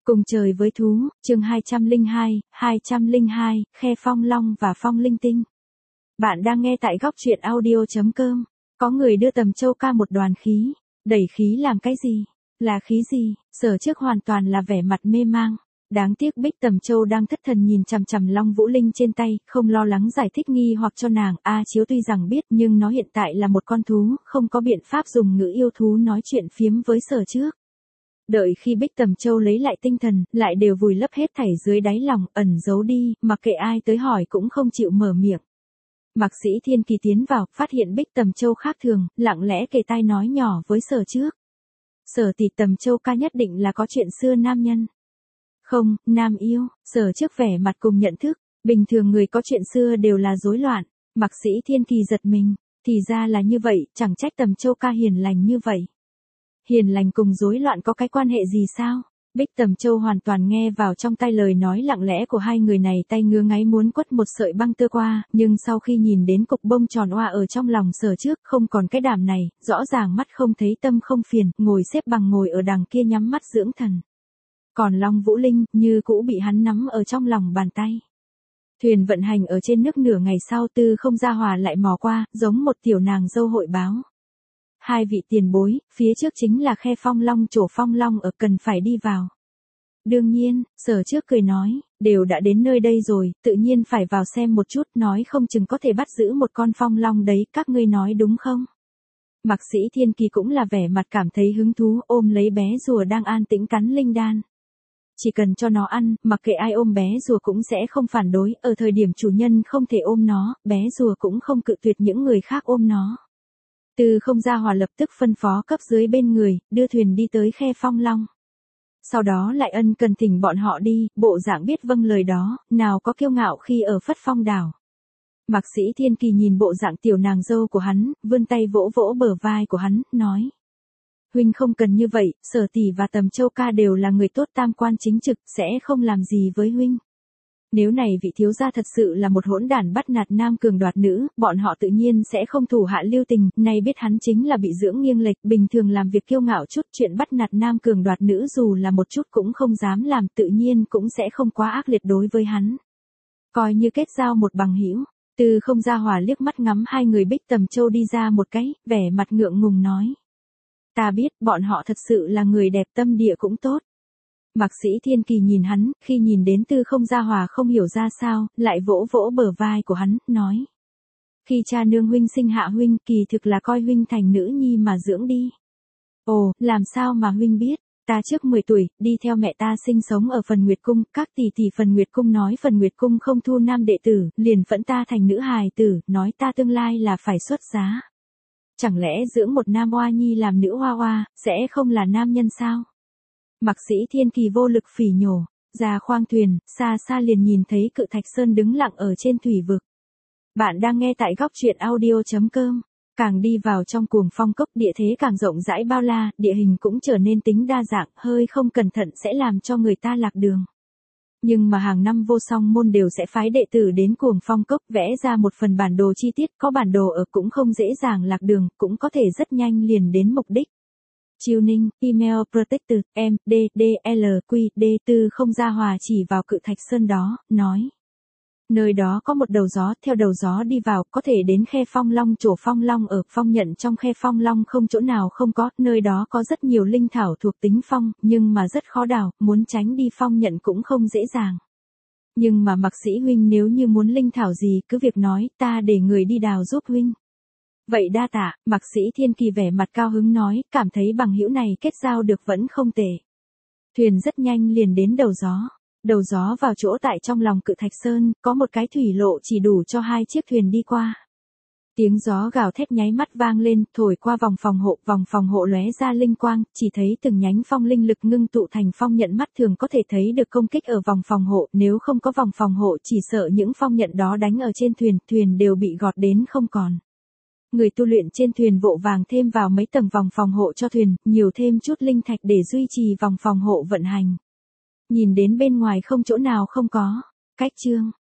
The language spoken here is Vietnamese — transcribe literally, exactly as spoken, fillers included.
Cùng trời với thú, chương hai trăm lẻ hai, hai trăm lẻ hai, Khe Phong Long và Phong Linh Tinh. Bạn đang nghe tại góc truyện audio chấm com. Có người đưa Tầm Châu ca một đoàn khí. Đẩy khí làm cái gì? Là khí gì? Sở Trước hoàn toàn là vẻ mặt mê mang. Đáng tiếc Bích Tầm Châu đang thất thần nhìn chằm chằm Long Vũ Linh trên tay, không lo lắng giải thích nghi hoặc cho nàng. A Chiếu tuy rằng biết nhưng nó hiện tại là một con thú, không có biện pháp dùng ngữ yêu thú nói chuyện phiếm với Sở Trước. Đợi khi Bích Tầm Châu lấy lại tinh thần, lại đều vùi lấp hết thảy dưới đáy lòng, ẩn giấu đi, mặc kệ ai tới hỏi cũng không chịu mở miệng. Mạc Sĩ Thiên Kỳ tiến vào, phát hiện Bích Tầm Châu khác thường, lặng lẽ kề tai nói nhỏ với Sở Trước. Sở tỷ, Tầm Châu ca nhất định là có chuyện xưa nam nhân. Không, nam yêu. Sở Trước vẻ mặt cùng nhận thức, bình thường người có chuyện xưa đều là rối loạn. Mạc Sĩ Thiên Kỳ giật mình, thì ra là như vậy, chẳng trách Tầm Châu ca hiền lành như vậy. Hiền lành cùng rối loạn có cái quan hệ gì sao? Bích Tầm Châu hoàn toàn nghe vào trong tai lời nói lặng lẽ của hai người này, tay ngứa ngáy muốn quất một sợi băng tơ qua, nhưng sau khi nhìn đến cục bông tròn oa ở trong lòng Sở Trước, không còn cái đảm này, rõ ràng mắt không thấy tâm không phiền, ngồi xếp bằng ngồi ở đằng kia nhắm mắt dưỡng thần. Còn Long Vũ Linh, như cũ bị hắn nắm ở trong lòng bàn tay. Thuyền vận hành ở trên nước nửa ngày sau, Tư Không Gia Hòa lại mò qua, giống một tiểu nàng dâu hội báo. Hai vị tiền bối, phía trước chính là Khe Phong Long, chỗ Phong Long ở, cần phải đi vào. Đương nhiên, Sở Trước cười nói, đều đã đến nơi đây rồi, tự nhiên phải vào xem một chút, nói không chừng có thể bắt giữ một con Phong Long đấy, các ngươi nói đúng không? Mạc Sĩ Thiên Kỳ cũng là vẻ mặt cảm thấy hứng thú, ôm lấy bé rùa đang an tĩnh cắn linh đan. Chỉ cần cho nó ăn, mặc kệ ai ôm bé rùa cũng sẽ không phản đối, ở thời điểm chủ nhân không thể ôm nó, bé rùa cũng không cự tuyệt những người khác ôm nó. Tư Không Gia Hòa lập tức phân phó cấp dưới bên người, đưa thuyền đi tới Khe Phong Long. Sau đó lại ân cần thỉnh bọn họ đi, bộ dạng biết vâng lời đó, nào có kiêu ngạo khi ở Phất Phong đảo. Mạc Sĩ Thiên Kỳ nhìn bộ dạng tiểu nàng dâu của hắn, vươn tay vỗ vỗ bờ vai của hắn, nói. Huynh không cần như vậy, Sở tỷ và Tầm Châu ca đều là người tốt, tam quan chính trực, sẽ không làm gì với huynh. Nếu này vị thiếu gia thật sự là một hỗn đản bắt nạt nam cường đoạt nữ, bọn họ tự nhiên sẽ không thủ hạ lưu tình, nay biết hắn chính là bị dưỡng nghiêng lệch, bình thường làm việc kiêu ngạo chút, chuyện bắt nạt nam cường đoạt nữ dù là một chút cũng không dám làm, tự nhiên cũng sẽ không quá ác liệt đối với hắn. Coi như kết giao một bằng hữu. Tư Không Gia Hòa liếc mắt ngắm hai người Bích Tầm Châu đi ra một cái, vẻ mặt ngượng ngùng nói. Ta biết, bọn họ thật sự là người đẹp, tâm địa cũng tốt. Mạc Sĩ Thiên Kỳ nhìn hắn, khi nhìn đến Tư Không Gia Hòa không hiểu ra sao, lại vỗ vỗ bờ vai của hắn, nói. Khi cha nương huynh sinh hạ huynh, kỳ thực là coi huynh thành nữ nhi mà dưỡng đi. Ồ, làm sao mà huynh biết, ta trước mười tuổi, đi theo mẹ ta sinh sống ở Phần Nguyệt Cung, các tỷ tỷ Phần Nguyệt Cung nói Phần Nguyệt Cung không thu nam đệ tử, liền phẫn ta thành nữ hài tử, nói ta tương lai là phải xuất giá. Chẳng lẽ dưỡng một nam oa nhi làm nữ hoa hoa, sẽ không là nam nhân sao? Mạc Sĩ Thiên Kỳ vô lực phỉ nhổ, ra khoang thuyền, xa xa liền nhìn thấy Cự Thạch Sơn đứng lặng ở trên thủy vực. Bạn đang nghe tại góc truyện audio chấm com. Càng đi vào trong Cuồng Phong Cốc, địa thế càng rộng rãi bao la, địa hình cũng trở nên tính đa dạng, hơi không cẩn thận sẽ làm cho người ta lạc đường. Nhưng mà hàng năm Vô Song môn đều sẽ phái đệ tử đến Cuồng Phong Cốc vẽ ra một phần bản đồ chi tiết, có bản đồ ở cũng không dễ dàng lạc đường, cũng có thể rất nhanh liền đến mục đích. Chiêu Ninh, email protector, M, D, D, L, Q, D, Tư Không Gia Hòa chỉ vào Cự Thạch Sơn đó, nói. Nơi đó có một đầu gió, theo đầu gió đi vào, có thể đến Khe Phong Long, chỗ Phong Long ở, phong nhận trong Khe Phong Long không chỗ nào không có, nơi đó có rất nhiều linh thảo thuộc tính phong, nhưng mà rất khó đào, muốn tránh đi phong nhận cũng không dễ dàng. Nhưng mà Mạc Sĩ huynh nếu như muốn linh thảo gì, cứ việc nói, ta để người đi đào giúp huynh. Vậy đa tạ, Mạc Sĩ Thiên Kỳ vẻ mặt cao hứng nói, cảm thấy bằng hữu này kết giao được vẫn không tệ. Thuyền rất nhanh liền đến đầu gió. Đầu gió vào chỗ tại trong lòng Cự Thạch Sơn, có một cái thủy lộ chỉ đủ cho hai chiếc thuyền đi qua. Tiếng gió gào thét nháy mắt vang lên, thổi qua vòng phòng hộ, vòng phòng hộ lóe ra linh quang, chỉ thấy từng nhánh phong linh lực ngưng tụ thành phong nhận, mắt thường có thể thấy được công kích ở vòng phòng hộ, nếu không có vòng phòng hộ chỉ sợ những phong nhận đó đánh ở trên thuyền, thuyền đều bị gọt đến không còn. Người tu luyện trên thuyền vội vàng thêm vào mấy tầng vòng phòng hộ cho thuyền, nhiều thêm chút linh thạch để duy trì vòng phòng hộ vận hành. Nhìn đến bên ngoài không chỗ nào không có. Cách chương